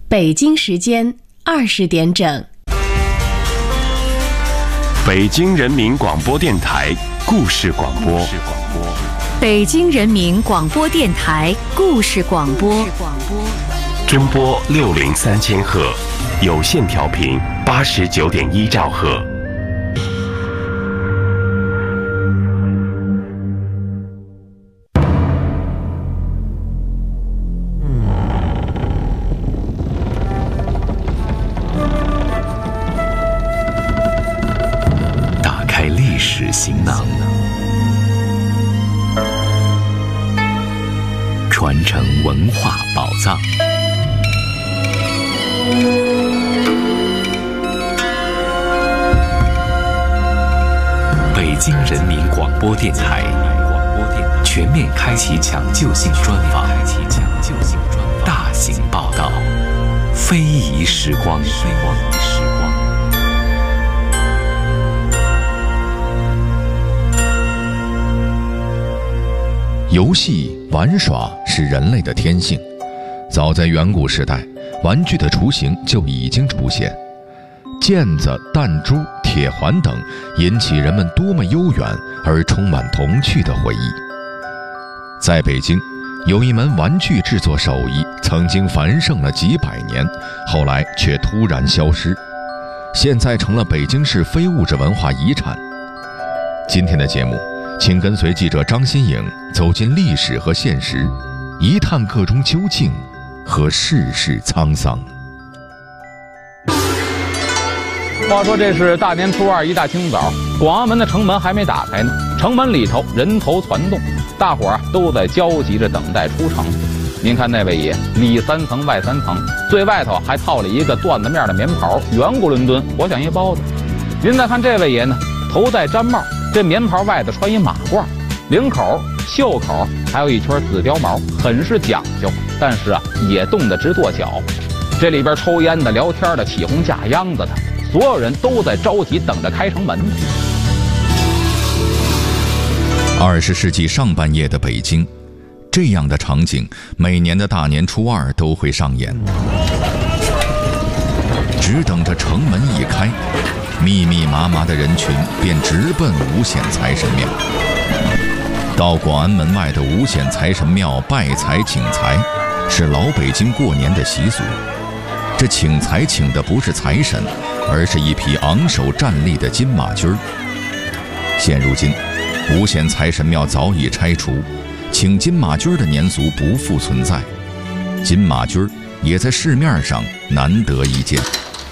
北京时间20点整。 北京人民广播电台故事广播。 北京人民广播电台故事广播。 中波603000赫，有线调频89.1兆赫。 打开历史行囊，传承文化宝藏。北京人民广播电台全面开启抢救性专访，大型报道，非遗时光。 游戏玩耍是人类的天性，早在远古时代，玩具的雏形就已经出现。毽子、弹珠、铁环等引起人们多么悠远而充满童趣的回忆。在北京，有一门玩具制作手艺曾经繁盛了几百年，后来却突然消失，现在成了北京市非物质文化遗产。今天的节目，请跟随记者张新颖走进历史和现实，一探个中究竟和世事沧桑。 话说这是大年初二一大清早，广安门的城门还没打开呢，城门里头人头攒动，大伙儿都在焦急着等待出城。您看那位爷，里3层外3层，最外头还套了一个缎子面的棉袍，圆咕伦敦，活像一包子。您再看这位爷呢，头戴毡帽，这棉袍外头穿一马褂，领口、袖口还有一圈紫貂毛，很是讲究，但是也冻得直跺脚。这里边抽烟的、聊天的、起哄架秧子的，所有人都在着急等着开城门。 20世纪上半叶的北京，这样的场景每年的大年初二都会上演。只等着城门一开，密密麻麻的人群便直奔五显财神庙。到广安门外的五显财神庙拜财请财，是老北京过年的习俗。这请财请的不是财神，而是一匹昂首站立的金马驹儿。现如今，五显财神庙早已拆除，请金马驹儿的年俗不复存在，金马驹儿也在市面上难得一见。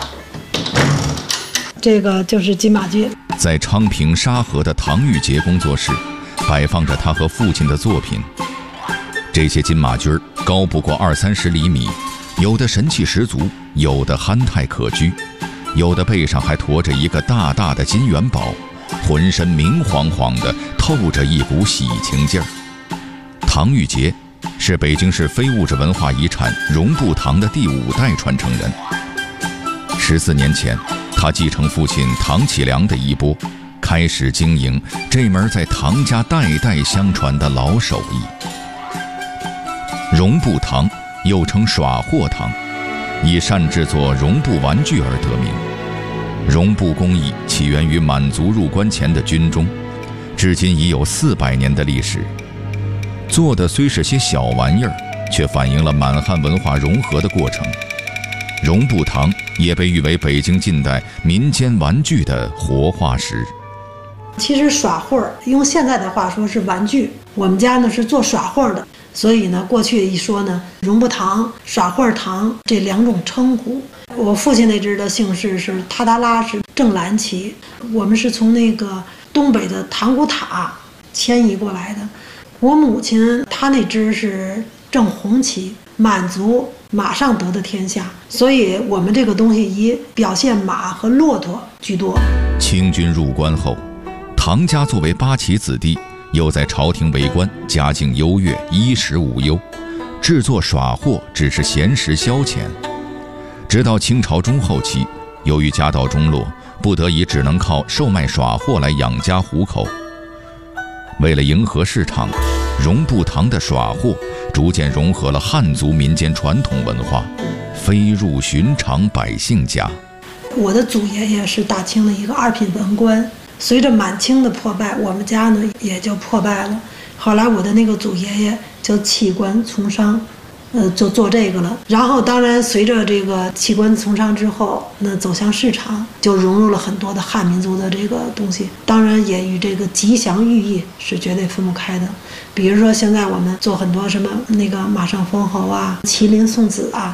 这个就是金马驹。 在昌平沙河的唐玉杰工作室，摆放着他和父亲的作品。这些金马驹儿高不过20-30厘米，有的神气十足，有的憨态可掬，有的背上还驮着一个大大的金元宝，浑身明晃晃的，透着一股喜庆劲儿。唐玉杰是北京市非物质文化遗产荣步堂的第5代传承人。14年前，他继承父亲唐启良的衣钵，开始经营这门在唐家代代相传的老手艺。荣步堂又称耍货堂，以善制作绒布玩具而得名。绒布工艺起源于满族入关前的军中，至今已有400年的历史。做的虽是些小玩意儿，却反映了满汉文化融合的过程。绒布堂也被誉为北京近代民间玩具的活化石。 其实耍货用现在的话说是玩具，我们家呢是做耍货的，所以呢过去一说呢，绒布堂、耍货堂这2种称呼。我父亲那支的姓氏是塔达拉，是正蓝旗，我们是从那个东北的塘古塔迁移过来的。我母亲她那支是正红旗，满族马上得的天下，所以我们这个东西以表现马和骆驼居多。 清军入关后，唐家作为八旗子弟，又在朝廷为官，家境优越，衣食无忧，制作耍货只是闲时消遣。直到清朝中后期，由于家道中落，不得已只能靠售卖耍货来养家糊口。为了迎合市场，绒布堂的耍货逐渐融合了汉族民间传统文化， 飞入寻常百姓家。 我的祖爷爷是大清的一个2品文官，随着满清的破败，我们家呢也就破败了。后来我的那个祖爷爷就弃官从商，就做这个了。然后当然随着这个弃官从商之后，那走向市场，就融入了很多的汉民族的这个东西，当然也与这个吉祥寓意是绝对分不开的。比如说现在我们做很多什么那个马上封侯啊、麒麟送子啊。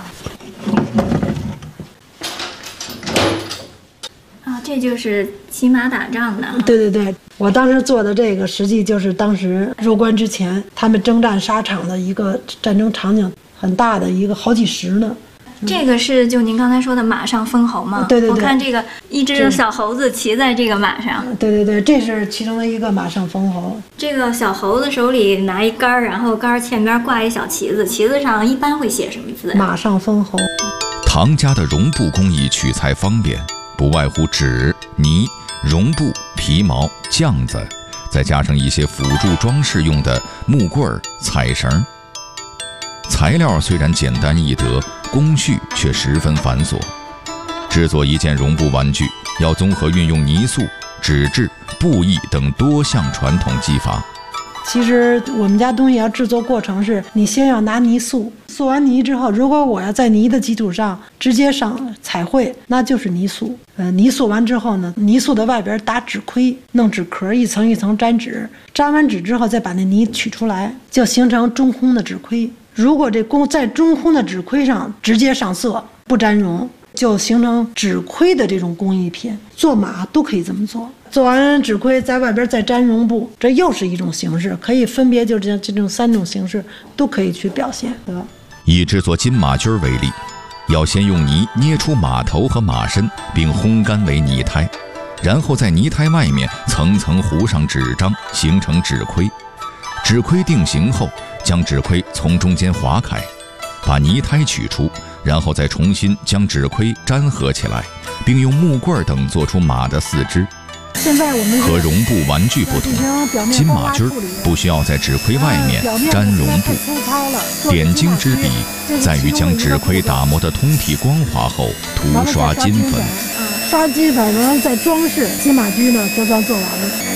这就是骑马打仗的。 对对对，我当时做的这个，实际就是当时入关之前，他们征战沙场的一个战争场景，很大的一个好几十呢。 这个是就您刚才说的马上封侯吗？ 对对对， 我看这个一只小猴子骑在这个马上。 对对对，这是其中的一个马上封侯。 这个小猴子手里拿一杆，然后杆前边挂一小旗子，旗子上一般会写什么字？ 马上封侯。 唐家的绒布工艺取材方便，不外乎纸、泥、绒布、皮毛、浆子，再加上一些辅助装饰用的木棍、彩绳。材料虽然简单易得，工序却十分繁琐。制作一件绒布玩具，要综合运用泥塑、纸质、布艺等多项传统技法。 其实我们家东西要制作过程是，你先要拿泥塑，塑完泥之后，如果我要在泥的基础上直接上彩绘，那就是泥塑。泥塑完之后呢，泥塑的外边打纸盔，弄纸壳，一层一层粘纸，粘完纸之后再把那泥取出来，就形成中空的纸盔。如果这在中空的纸盔上直接上色，不沾绒，就形成纸盔的这种工艺品。做马都可以这么做，做完纸盔在外边再粘绒布，这又是一种形式，可以分别就这种3种形式都可以去表现。 以制作金马驹为例，要先用泥捏出马头和马身，并烘干为泥胎，然后在泥胎外面层层糊上纸张，形成纸盔。纸盔定型后，将纸盔从中间划开，把泥胎取出，然后再重新将纸盔粘合起来，并用木棍等做出马的4肢。 现在我们和绒布玩具不同，金马驹不需要在纸盔外面粘绒布，点睛之笔在于将纸盔打磨得通体光滑后涂刷金粉。 刷金粉完再装饰，金马驹呢就算做完了。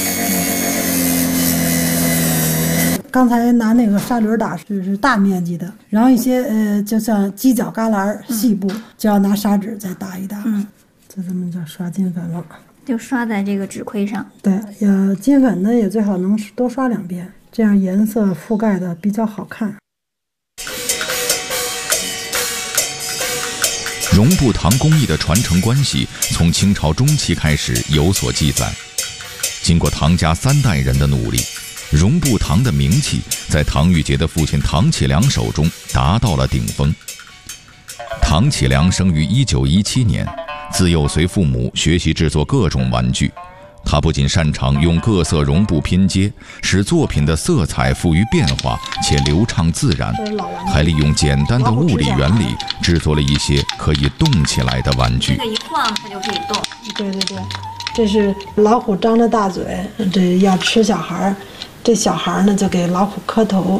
刚才拿那个砂轮打是大面积的，然后一些就像犄角旮旯细部，就要拿砂纸再打一打，就这么就刷金粉了， 就刷在这个纸盔上。 对，金粉呢也最好能多刷2遍，这样颜色覆盖的比较好看。 绒布糖工艺的传承关系从清朝中期开始有所记载，经过唐家3代人的努力，绒布糖的名气在唐玉杰的父亲唐启良手中达到了顶峰。唐启良生于1917年，自幼随父母学习制作各种玩具。他不仅擅长用各色绒布拼接，使作品的色彩富于变化且流畅自然，还利用简单的物理原理制作了一些可以动起来的玩具。 这个一晃它就可以动。 对对对，这是老虎张着大嘴，这要吃小孩，这小孩呢就给老虎磕头。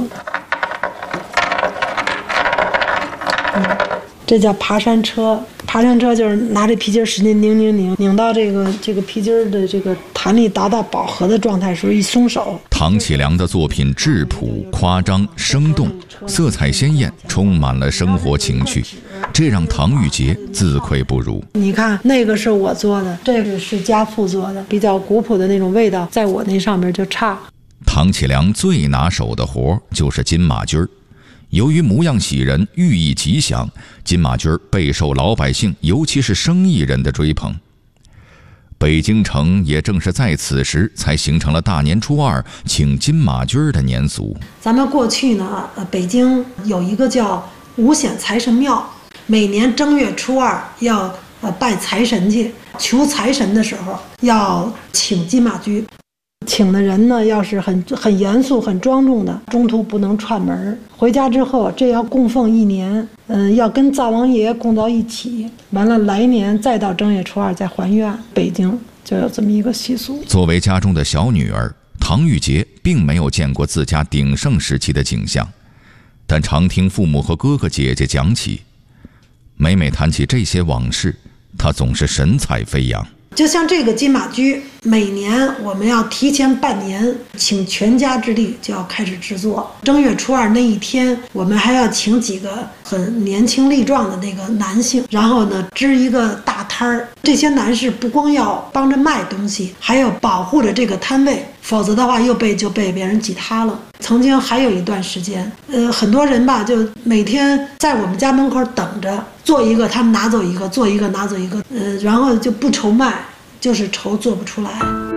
这叫爬山车，爬山车就是拿这皮筋使劲拧到这个皮筋的这个弹力达到饱和的状态时候一松手。 唐启良的作品质朴、夸张、生动，色彩鲜艳，充满了生活情趣，这让唐玉杰自愧不如。 你看那个是我做的，这个是家父做的，比较古朴的那种味道，在我那上面就差。 唐启良最拿手的活就是金马驹儿。由于模样喜人，寓意吉祥，金马驹备受老百姓，尤其是生意人的追捧。北京城也正是在此时才形成了大年初2请金马驹的年俗。 咱们过去呢，北京有一个叫五显财神庙，每年正月初2要拜财神去，求财神的时候要请金马驹。请的人呢，要是很严肃、很庄重的，中途不能串门。回家之后，这要供奉1年，要跟灶王爷供到一起。完了，来年再到正月初2再还愿。北京就有这么一个习俗。 作为家中的小女儿，唐玉洁并没有见过自家鼎盛时期的景象，但常听父母和哥哥姐姐讲起， 每每谈起这些往事，他总是神采飞扬。 就像这个金马驹，每年我们要提前半年，请全家之力就要开始制作。正月初二那一天，我们还要请几个很年轻力壮的那个男性，然后呢支一个大摊儿。这些男士不光要帮着卖东西，还要保护着这个摊位，否则的话就被别人挤塌了。曾经还有一段时间，很多人吧，就每天在我们家门口等着，做一个他们拿走一个，做一个拿走一个，然后就不愁卖，就是愁做不出来。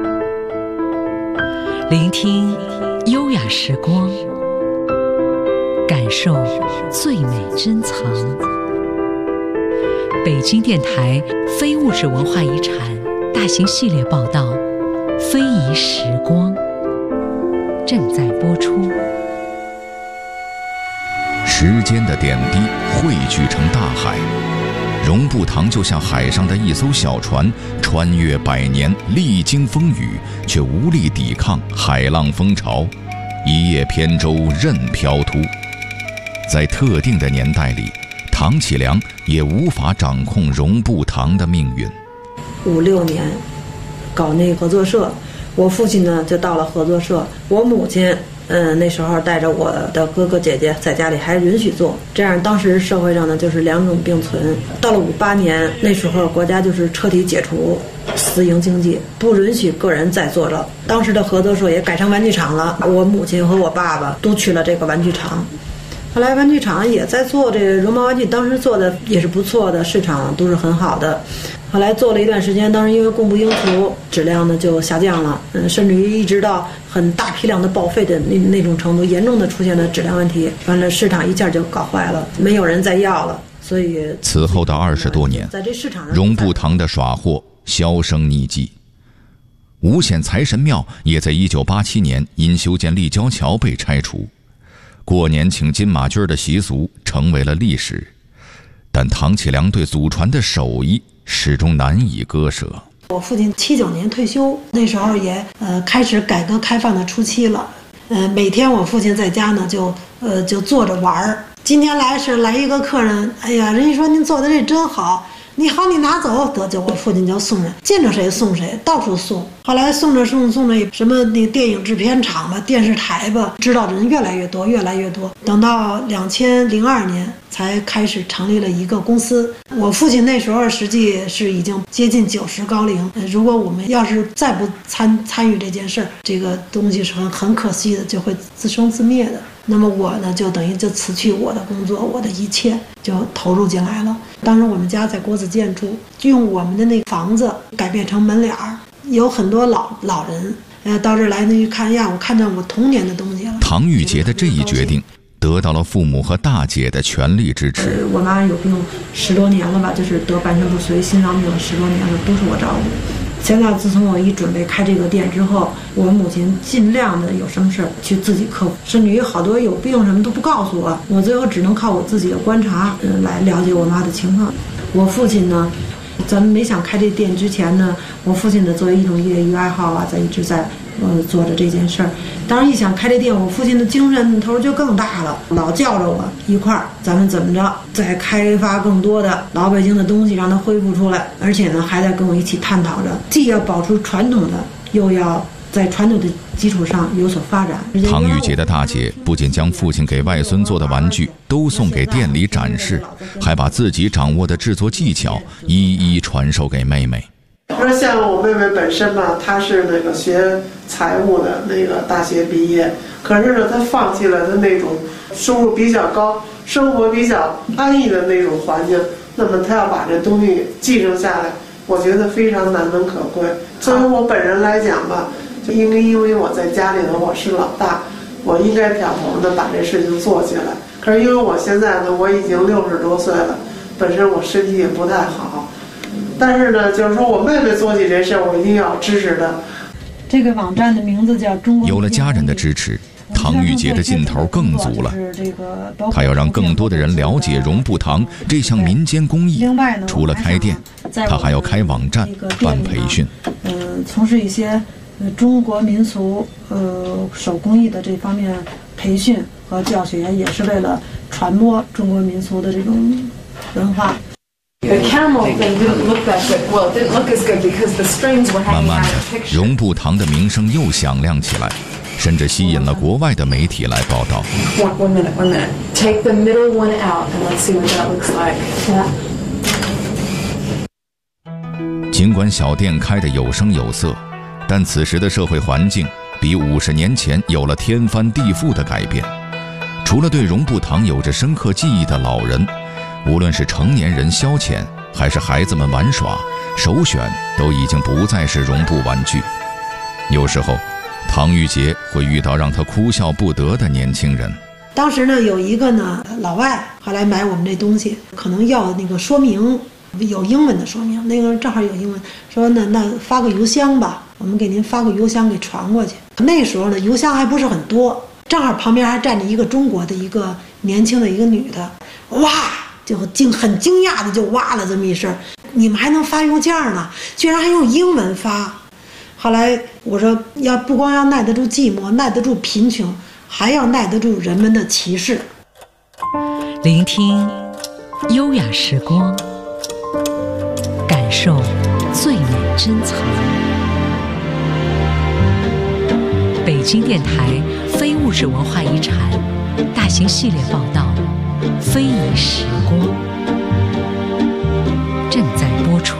聆听优雅时光，感受最美珍藏。北京电台非物质文化遗产大型系列报道《非遗时光》正在播出。 时间的点滴汇聚成大海，荣步堂就像海上的一艘小船，穿越百年，历经风雨，却无力抵抗海浪风潮，一叶扁舟任飘突。在特定的年代里，唐启良也无法掌控荣步堂的命运。 5、6年搞那合作社，我父亲呢就到了合作社，我母亲那时候带着我的哥哥姐姐在家里还允许做，这样当时社会上呢就是两种并存。到了58年，那时候国家就是彻底解除私营经济，不允许个人再做了。当时的合作社也改成玩具厂了，我母亲和我爸爸都去了这个玩具厂。后来玩具厂也在做这个绒毛玩具，当时做的也是不错的，市场都是很好的。后来做了一段时间，当时因为供不应求，质量呢就下降了，甚至于一直到很大批量的报废的那种程度，严重的出现了质量问题，完了市场一下就搞坏了，没有人再要了。所以此后的20多年， 在这市场上， 荣步堂的耍货销声匿迹。五显财神庙也在1987年因修建立交桥被拆除，过年请金马驹的习俗成为了历史，但唐启良对祖传的手艺始终难以割舍。 我父亲79年退休，那时候也开始改革开放的初期了。每天我父亲在家呢就坐着玩儿。今天来一个客人，哎呀，人家说您做的这真好，你好你拿走，得就我父亲就送人，见着谁送谁，到处送。后来送着什么那电影制片厂吧、电视台吧，知道的人越来越多。等到2002年才开始成立了一个公司。我父亲那时候实际是已经接近90高龄，如果我们要是再不参与这件事儿，这个东西是很可惜的，就会自生自灭的。那么我呢，就等于就辞去我的工作，我的一切就投入进来了。当时我们家在国子监住，用我们的那个房子改变成门脸儿，有很多老人，到这儿来呢，一看呀，我看到我童年的东西了。 唐玉洁的这一决定得到了父母和大姐的全力支持。 我妈有病10多年了吧，就是得半身不遂心脏病10多年了，都是我照顾。现在自从我一准备开这个店之后，我母亲尽量的有什么事去自己克服，甚至于好多有病什么都不告诉我，我最后只能靠我自己的观察来了解我妈的情况。我父亲呢，咱们没想开这店之前呢，我父亲的作为一种业余爱好啊，一直在做着这件事儿。当然一想开这店，我父亲的精神头就更大了，老叫着我一块儿，咱们怎么着再开发更多的老北京的东西，让它恢复出来。而且呢，还在跟我一起探讨着，既要保持传统的，又要在传统的基础上有所发展。 唐玉洁的大姐不仅将父亲给外孙做的玩具都送给店里展示，还把自己掌握的制作技巧一一传授给妹妹。 说像我妹妹本身吧，她是那个学财务的，那个大学毕业，可是呢，她放弃了她那种收入比较高、生活比较安逸的那种环境，那么她要把这东西继承下来，我觉得非常难能可贵。作为我本人来讲吧，就因为我在家里头我是老大，我应该挑头的把这事情做起来。可是因为我现在呢，我已经60多岁了，本身我身体也不太好。但是呢，就是说我妹妹做起这事，我一定要支持她。 这个网站的名字叫中国。 有了家人的支持，唐玉洁的劲头更足了。她要让更多的人了解荣步堂这项民间工艺。除了开店，她还要开网站、办培训。 从事一些中国民俗手工艺的这方面培训和教学，也是为了传播中国民俗的这种文化。 The caramel thing didn't look that good. Well, it didn't look as good because the strings were 慢 hanging 慢 out 的 of the picture. 绒布糖的名声又响亮起来，甚至吸引了国外的媒体来报道。 One minute. Take the middle one out and let's see what that looks like. Yeah. 尽管小店开得有声有色，但此时的社会环境比50年前有了天翻地覆的改变。除了对绒布糖有着深刻记忆的老人，无论是成年人消遣，还是孩子们玩耍，首选都已经不再是绒布玩具。有时候，唐玉洁会遇到让她哭笑不得的年轻人。 当时呢，有一个呢老外后来买我们这东西，可能要那个说明，有英文的说明，那个正好有英文，说呢那发个邮箱吧，我们给您发个邮箱给传过去。那时候呢，邮箱还不是很多，正好旁边还站着一个中国的一个年轻的一个女的，哇，就很惊讶的就哇了这么一声，你们还能发邮件呢，居然还用英文发。后来我说，不光要耐得住寂寞，耐得住贫穷，还要耐得住人们的歧视。 聆听优雅时光，感受最美珍藏。北京电台非物质文化遗产大型系列报道《非遗时光》正在播出。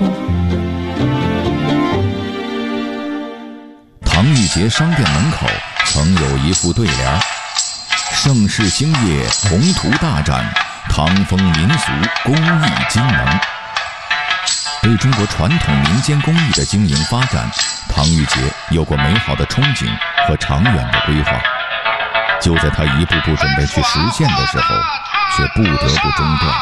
唐玉洁商店门口曾有一副对联：盛世兴业，宏图大展，唐风民俗，工艺精能。对中国传统民间工艺的经营发展，唐玉洁有过美好的憧憬和长远的规划。就在她一步步准备去实现的时候，却不得不中断。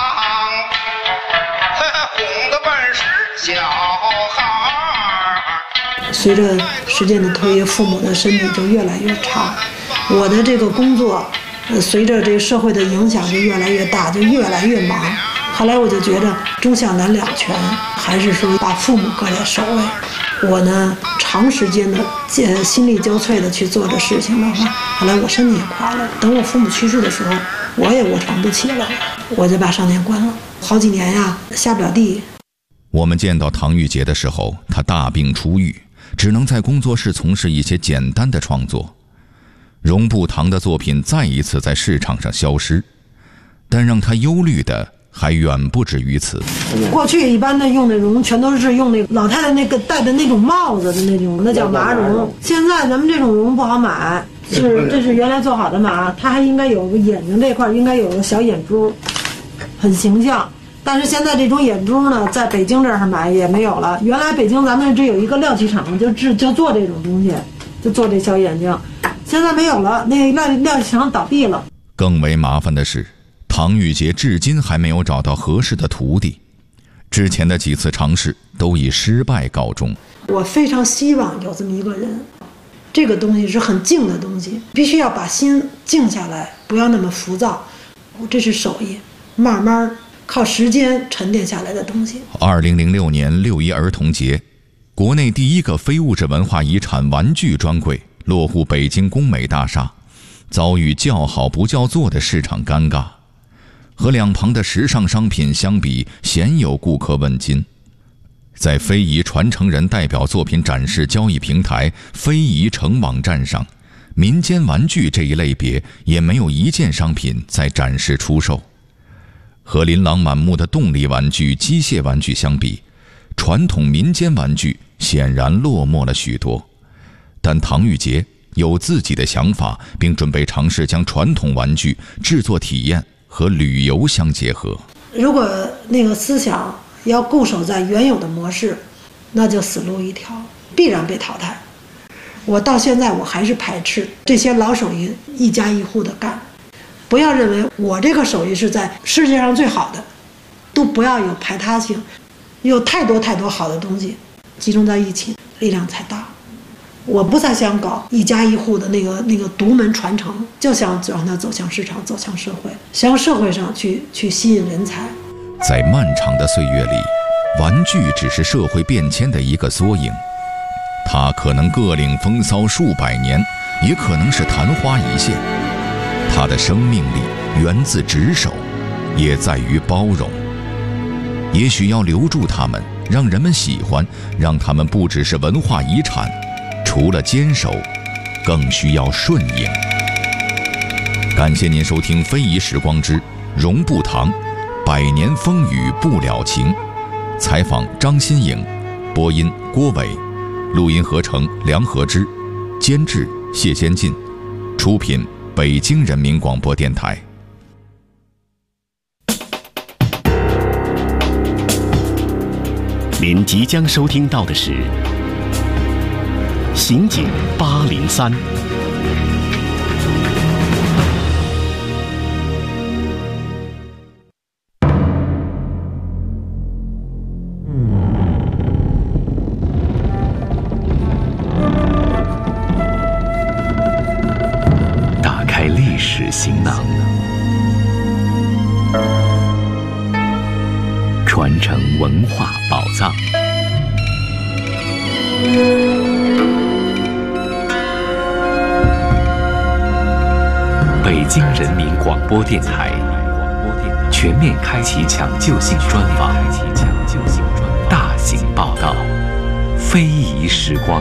随着时间的推移，父母的身体就越来越差，我的这个工作，随着这个社会的影响就越来越大，就越来越忙。后来我就觉得忠孝难两全，还是说把父母搁在首位。我呢，长时间的心力交瘁的去做这事情的话，后来我身体也垮了。等我父母去世的时候，我也卧床不起了，我就把商店关了。好几年呀，下不了地。 我们见到唐玉洁的时候，她大病初愈，只能在工作室从事一些简单的创作。绒布糖的作品再一次在市场上消失，但让她忧虑的还远不止于此。 过去一般的用的绒全都是用那老太太那个戴的那种帽子的那种，那叫麻绒。现在咱们这种绒不好买，这是原来做好的麻，它还应该有个眼睛这块应该有个小眼珠，很形象。但是现在这种眼珠呢，在北京这儿买也没有了。原来北京咱们这有一个料器厂，就做这种东西，就做这小眼睛，现在没有了，那料器厂倒闭了。 更为麻烦的是，唐玉洁至今还没有找到合适的徒弟，之前的几次尝试都以失败告终。 我非常希望有这么一个人，这个东西是很静的东西，必须要把心静下来，不要那么浮躁。这是手艺，慢慢靠时间沉淀下来的东西。 2006年6一儿童节，国内第一个非物质文化遗产玩具专柜落户北京工美大厦，遭遇叫好不叫座的市场尴尬。和两旁的时尚商品相比，鲜有顾客问津。在非遗传承人代表作品展示交易平台非遗城网站上，民间玩具这一类别也没有一件商品在展示出售。和琳琅满目的动力玩具、机械玩具相比，传统民间玩具显然落寞了许多。但唐玉洁有自己的想法，并准备尝试将传统玩具制作体验和旅游相结合。 如果那个思想要固守在原有的模式，那就死路一条，必然被淘汰。我到现在我还是排斥这些老手艺一家一户的干。不要认为我这个手艺是在世界上最好的，都不要有排他性。有太多好的东西集中在一起，力量才大。我不再想搞一家一户的那个独门传承，就想让它走向市场，走向社会，向社会上去吸引人才。 在漫长的岁月里，玩具只是社会变迁的一个缩影，它可能各领风骚数百年，也可能是昙花一现。它的生命力源自执手，也在于包容。 也许要留住它们，让人们喜欢，让它们不只是文化遗产，除了坚守，更需要顺应。感谢您收听《非遗时光之荣步堂》，100年风雨不了情。采访张新颖，播音郭伟，录音合成梁和之，监制谢先进，出品北京人民广播电台。 您即将收听到的是《刑警803》。 打开历史行囊，传承文化宝藏。北京人民广播电台全面开启抢救性专访，大型报道，非遗时光。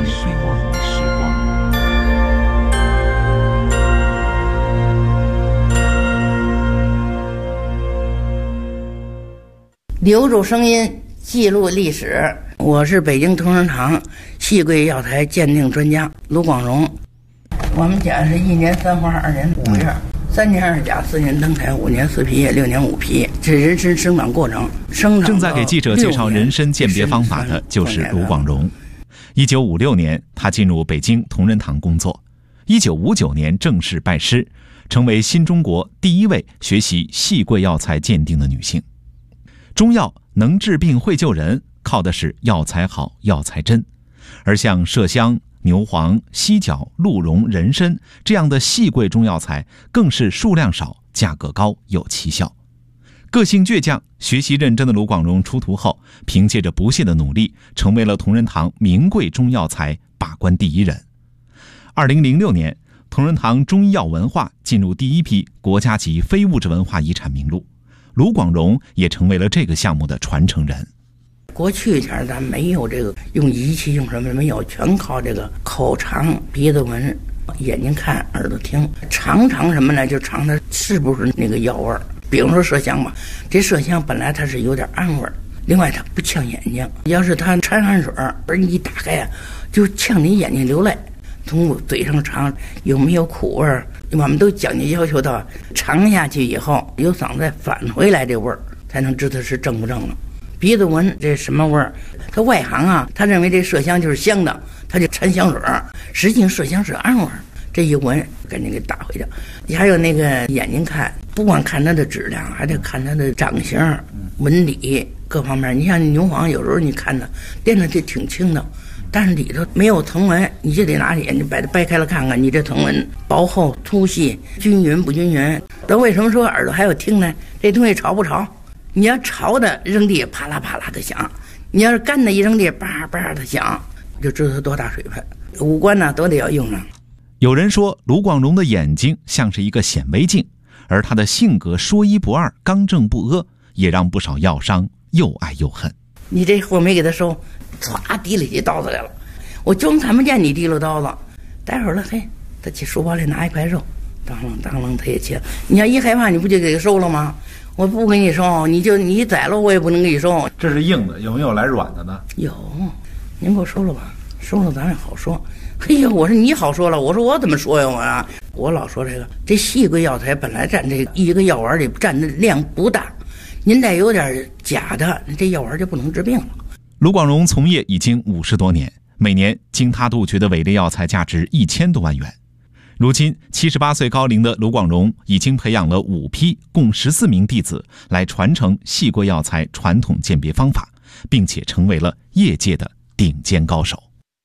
留住声音，记录历史。我是北京同仁堂戏柜药材鉴定专家卢广荣。我们家是1年3花2年5月，3年2甲4年登台5年4皮叶6年5皮，这人参生长过程。 正在给记者介绍人参鉴别方法的就是卢广荣。1956年，他进入北京同仁堂工作。1959年正式拜师，成为新中国第1位学习戏柜药材鉴定的女性。中药能治病会救人，靠的是药材好药材真，而像麝香、牛黄、犀角、鹿茸、人参这样的细贵中药材更是数量少，价格高，有奇效。个性倔强、学习认真的卢广荣出徒后，凭借着不懈的努力，成为了同仁堂名贵中药材把关第1人。2006年，同仁堂中医药文化进入第1批国家级非物质文化遗产名录，卢广荣也成为了这个项目的传承人。 过去前咱没有这个用仪器用什么没有，全靠这个口尝、鼻子闻、眼睛看、耳朵听，尝什么呢？就尝它是不是那个药味儿。比如说麝香吧，这麝香本来它是有点暗味儿，另外它不呛眼睛，要是它掺汗水而你一打开啊，就呛你眼睛流泪。从嘴上尝有没有苦味儿，我们都讲究要求到尝下去以后有嗓子再返回来这味儿，才能知道是正不正了。鼻子闻这什么味儿？他外行啊，他认为这麝香就是香的，他就掺香水，实际上麝香是暗味儿。这一闻赶紧给打回去。还有那个眼睛看，不光看它的质量，还得看它的长形、纹理各方面。你像牛黄，有时候你看它练的就挺轻的，但是里头没有藤纹，你就得拿眼睛把它掰开了看看，你这藤纹薄厚、粗细、均匀不均匀。那为什么说耳朵还有听呢？这东西潮不潮？你要潮的扔地啪啦啪啦的响，你要是干的一扔地叭叭的响，就知道它多大水分。五官呢都得要用上。 有人说卢广荣的眼睛像是一个显微镜，而他的性格说一不二、刚正不阿，也让不少药商又爱又恨。 你这货没给他收，唰提起刀子来了，我装看不见你提溜刀子。待会儿了，嘿，他去书包里拿一块肉，当啷他也切。你要一害怕，你不就给他收了吗？我不给你收，你宰了我也不能给你收。 这是硬的，有没有来软的呢？ 有，您给我收了吧，收了咱也好说。嘿呀，我说你好说了，我说我怎么说呀？我老说这细贵药材本来占这一个药丸里占的量不大，您再有点假的，这药丸就不能治病了。 卢广荣从业已经50多年，每年经他杜绝的伪劣药材价值1000多万元。如今78岁高龄的卢广荣已经培养了5批共14名弟子来传承细贵药材传统鉴别方法，并且成为了业界的顶尖高手。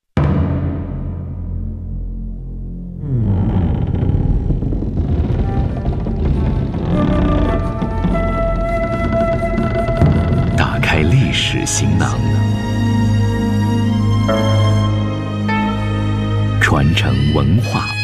打开历史行囊，传承文化